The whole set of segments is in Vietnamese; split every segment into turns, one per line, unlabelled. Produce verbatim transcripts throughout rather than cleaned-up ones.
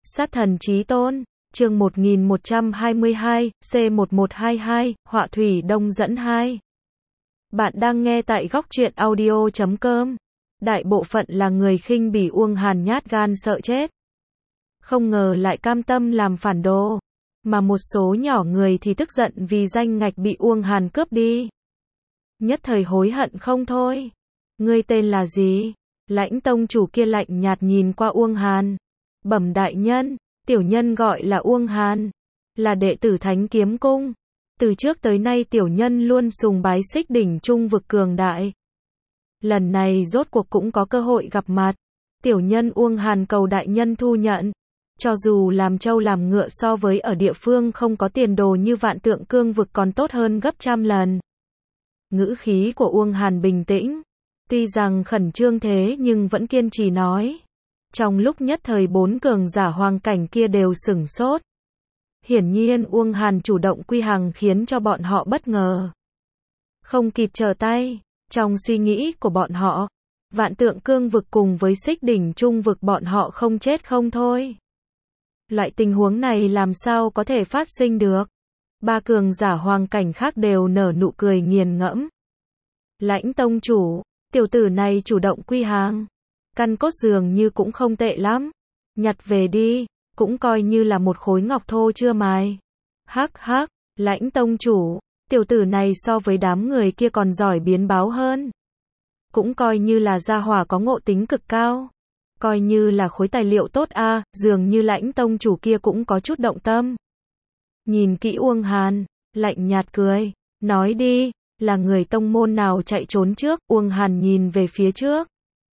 Sát thần chí tôn, chương một nghìn một trăm hai mươi hai, C một một hai hai, họa thủy đông dẫn hai. Bạn đang nghe tại góc truyện audio chấm com. Đại bộ phận là người khinh bỉ Uông Hàn nhát gan sợ chết. Không ngờ lại cam tâm làm phản đồ. Mà một số nhỏ người thì tức giận vì danh ngạch bị Uông Hàn cướp đi. Nhất thời hối hận không thôi. Ngươi tên là gì? Lãnh tông chủ kia lạnh nhạt nhìn qua Uông Hàn. Bẩm đại nhân, tiểu nhân gọi là Uông Hàn, là đệ tử Thánh Kiếm Cung. Từ trước tới nay tiểu nhân luôn sùng bái Xích Đỉnh Trung vực cường đại. Lần này rốt cuộc cũng có cơ hội gặp mặt. Tiểu nhân Uông Hàn cầu đại nhân thu nhận. Cho dù làm trâu làm ngựa so với ở địa phương không có tiền đồ như Vạn Tượng Cương vực còn tốt hơn gấp trăm lần. Ngữ khí của Uông Hàn bình tĩnh. Tuy rằng khẩn trương thế nhưng vẫn kiên trì nói. Trong lúc nhất thời bốn cường giả hoàng cảnh kia đều sửng sốt. Hiển nhiên Uông Hàn chủ động quy hàng khiến cho bọn họ bất ngờ. Không kịp trở tay, trong suy nghĩ của bọn họ, Vạn Tượng Cương vực cùng với Xích Đỉnh Trung vực bọn họ không chết không thôi. Loại tình huống này làm sao có thể phát sinh được? Ba cường giả hoàng cảnh khác đều nở nụ cười nghiền ngẫm. Lãnh tông chủ, tiểu tử này chủ động quy hàng. Căn cốt dường như cũng không tệ lắm. Nhặt về đi, cũng coi như là một khối ngọc thô chưa mài. Hắc hắc, lãnh tông chủ, tiểu tử này so với đám người kia còn giỏi biến báo hơn. Cũng coi như là gia hỏa có ngộ tính cực cao. Coi như là khối tài liệu tốt a, à, dường như lãnh tông chủ kia cũng có chút động tâm. Nhìn kỹ Uông Hàn, lạnh nhạt cười, nói đi, là người tông môn nào chạy trốn trước? Uông Hàn nhìn về phía trước.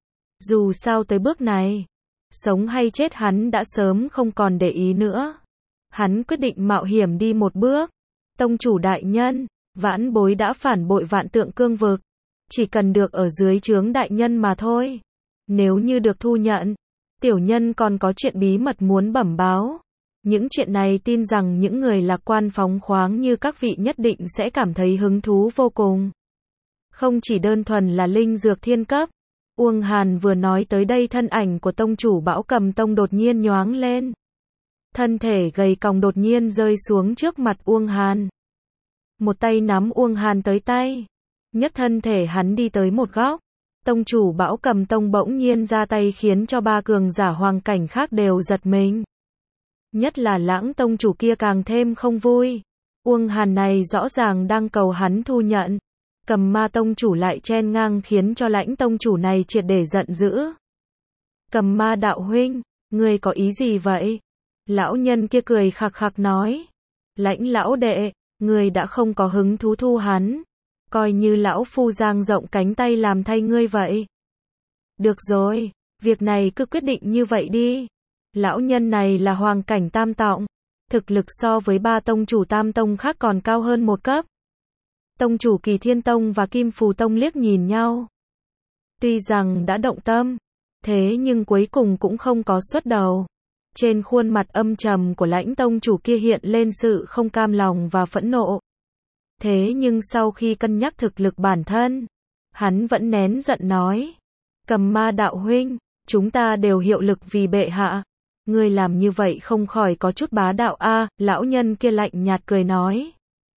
Dù sao tới bước này, sống hay chết hắn đã sớm không còn để ý nữa. Hắn quyết định mạo hiểm đi một bước. Tông chủ đại nhân, vãn bối đã phản bội Vạn Tượng Cương vực. Chỉ cần được ở dưới trướng đại nhân mà thôi. Nếu như được thu nhận, tiểu nhân còn có chuyện bí mật muốn bẩm báo. Những chuyện này tin rằng những người lạc quan phóng khoáng như các vị nhất định sẽ cảm thấy hứng thú vô cùng. Không chỉ đơn thuần là linh dược thiên cấp. Uông Hàn vừa nói tới đây thân ảnh của tông chủ Bão Cầm Tông đột nhiên nhoáng lên. Thân thể gầy còng đột nhiên rơi xuống trước mặt Uông Hàn. Một tay nắm Uông Hàn tới tay. Nhất thân thể hắn đi tới một góc. Tông chủ Bão Cầm Tông bỗng nhiên ra tay khiến cho ba cường giả hoàng cảnh khác đều giật mình. Nhất là Lãng tông chủ kia càng thêm không vui. Uông Hàn này rõ ràng đang cầu hắn thu nhận. Cầm Ma tông chủ lại chen ngang khiến cho Lãnh tông chủ này triệt để giận dữ. Cầm Ma đạo huynh, ngươi có ý gì vậy? Lão nhân kia cười khặc khặc nói. Lãnh lão đệ, ngươi đã không có hứng thú thu hắn. Coi như lão phu dang rộng cánh tay làm thay ngươi vậy. Được rồi, việc này cứ quyết định như vậy đi. Lão nhân này là hoàng cảnh tam tọng. Thực lực so với ba tông chủ tam tông khác còn cao hơn một cấp. Tông chủ Kỳ Thiên Tông và Kim Phù Tông liếc nhìn nhau. Tuy rằng đã động tâm, thế nhưng cuối cùng cũng không có xuất đầu. Trên khuôn mặt âm trầm của Lãnh tông chủ kia hiện lên sự không cam lòng và phẫn nộ. Thế nhưng sau khi cân nhắc thực lực bản thân, hắn vẫn nén giận nói. Cầm Ma đạo huynh, chúng ta đều hiệu lực vì bệ hạ. Ngươi làm như vậy không khỏi có chút bá đạo a, à, lão nhân kia lạnh nhạt cười nói.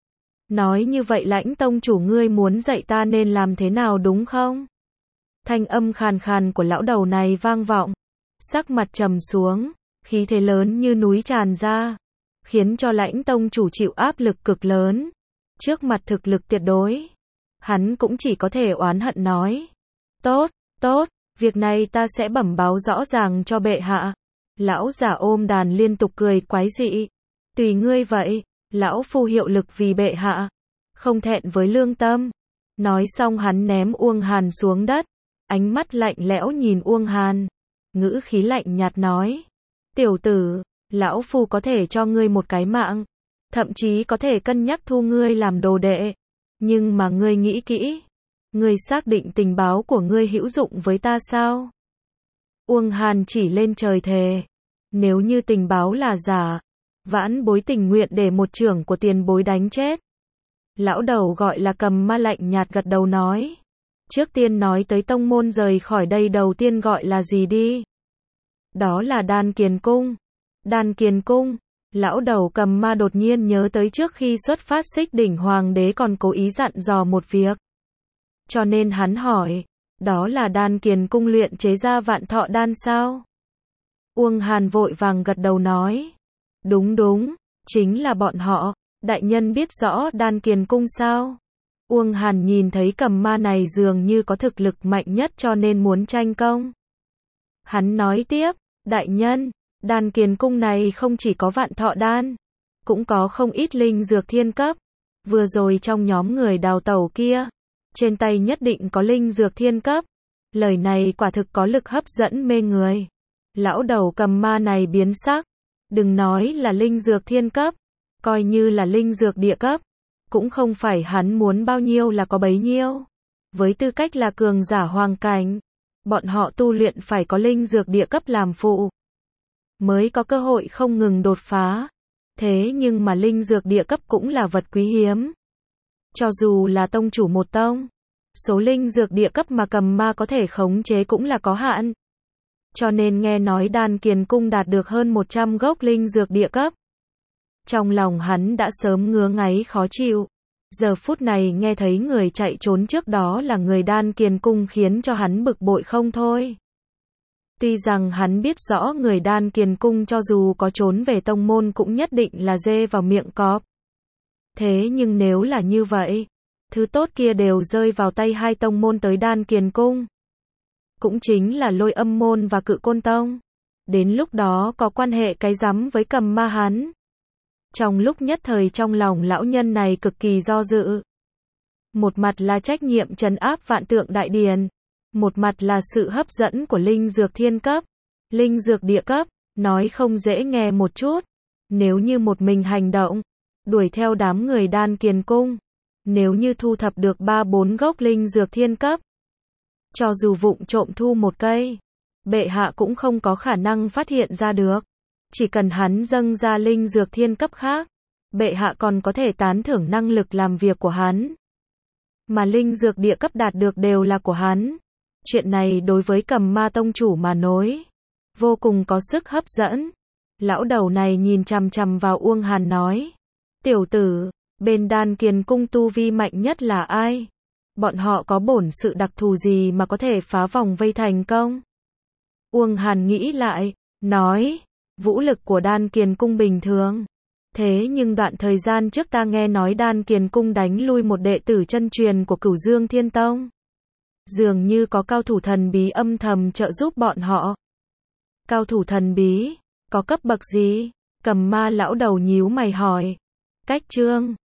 Nói như vậy Lãnh tông chủ ngươi muốn dạy ta nên làm thế nào đúng không? Thanh âm khàn khàn của lão đầu này vang vọng. Sắc mặt trầm xuống, khí thế lớn như núi tràn ra. Khiến cho Lãnh tông chủ chịu áp lực cực lớn. Trước mặt thực lực tuyệt đối. Hắn cũng chỉ có thể oán hận nói. Tốt, tốt, việc này ta sẽ bẩm báo rõ ràng cho bệ hạ. Lão giả ôm đàn liên tục cười quái dị. Tùy ngươi vậy. Lão phu hiệu lực vì bệ hạ. Không thẹn với lương tâm. Nói xong hắn ném Uông Hàn xuống đất. Ánh mắt lạnh lẽo nhìn Uông Hàn. Ngữ khí lạnh nhạt nói. Tiểu tử, lão phu có thể cho ngươi một cái mạng. Thậm chí có thể cân nhắc thu ngươi làm đồ đệ. Nhưng mà ngươi nghĩ kỹ. Ngươi xác định tình báo của ngươi hữu dụng với ta sao? Uông Hàn chỉ lên trời thề. Nếu như tình báo là giả, vãn bối tình nguyện để một trưởng của tiền bối đánh chết. Lão đầu gọi là Cầm Ma lạnh nhạt gật đầu nói. Trước tiên nói tới tông môn rời khỏi đây đầu tiên gọi là gì đi? Đó là Đan Kiền Cung. Đan Kiền Cung. Lão đầu cầm ma đột nhiên nhớ tới trước khi xuất phát Xích Đỉnh Hoàng đế còn cố ý dặn dò một việc. Cho nên hắn hỏi, đó là Đan Kiền Cung luyện chế ra vạn thọ đan sao? Uông Hàn vội vàng gật đầu nói, đúng đúng, chính là bọn họ. Đại nhân biết rõ Đan Kiền Cung sao? Uông Hàn nhìn thấy cầm ma này dường như có thực lực mạnh nhất cho nên muốn tranh công. Hắn nói tiếp, đại nhân, Đan Kiền Cung này không chỉ có vạn thọ đan, cũng có không ít linh dược thiên cấp. Vừa rồi trong nhóm người đào tẩu kia, trên tay nhất định có linh dược thiên cấp. Lời này quả thực có lực hấp dẫn mê người. Lão đầu cầm ma này biến sắc. Đừng nói là linh dược thiên cấp, coi như là linh dược địa cấp, cũng không phải hắn muốn bao nhiêu là có bấy nhiêu. Với tư cách là cường giả hoàng cảnh, bọn họ tu luyện phải có linh dược địa cấp làm phụ, mới có cơ hội không ngừng đột phá. Thế nhưng mà linh dược địa cấp cũng là vật quý hiếm. Cho dù là tông chủ một tông, số linh dược địa cấp mà cầm ma có thể khống chế cũng là có hạn. Cho nên nghe nói Đan Kiền Cung đạt được hơn một trăm gốc linh dược địa cấp. Trong lòng hắn đã sớm ngứa ngáy khó chịu. Giờ phút này nghe thấy người chạy trốn trước đó là người Đan Kiền Cung khiến cho hắn bực bội không thôi. Tuy rằng hắn biết rõ người Đan Kiền Cung cho dù có trốn về tông môn cũng nhất định là dê vào miệng cọp. Thế nhưng nếu là như vậy, thứ tốt kia đều rơi vào tay hai tông môn tới Đan Kiền Cung. Cũng chính là Lôi Âm môn và Cự Côn tông. Đến lúc đó có quan hệ cái rắm với cầm ma hắn. Trong lúc nhất thời trong lòng lão nhân này cực kỳ do dự. Một mặt là trách nhiệm trấn áp vạn tượng đại điển. Một mặt là sự hấp dẫn của linh dược thiên cấp. Linh dược địa cấp, nói không dễ nghe một chút. Nếu như một mình hành động, đuổi theo đám người Đan Kiền Cung. Nếu như thu thập được ba bốn gốc linh dược thiên cấp, cho dù vụng trộm thu một cây, bệ hạ cũng không có khả năng phát hiện ra được. Chỉ cần hắn dâng ra linh dược thiên cấp khác, bệ hạ còn có thể tán thưởng năng lực làm việc của hắn. Mà linh dược địa cấp đạt được đều là của hắn. Chuyện này đối với cầm ma tông chủ mà nói, vô cùng có sức hấp dẫn. Lão đầu này nhìn chằm chằm vào Uông Hàn nói, tiểu tử, bên Đan Kiền Cung tu vi mạnh nhất là ai? Bọn họ có bổn sự đặc thù gì mà có thể phá vòng vây thành công? Uông Hàn nghĩ lại, nói, vũ lực của Đan Kiền Cung bình thường. Thế nhưng đoạn thời gian trước ta nghe nói Đan Kiền Cung đánh lui một đệ tử chân truyền của Cửu Dương Thiên Tông. Dường như có cao thủ thần bí âm thầm trợ giúp bọn họ. Cao thủ thần bí, có cấp bậc gì? Cầm ma lão đầu nhíu mày hỏi. Cách chương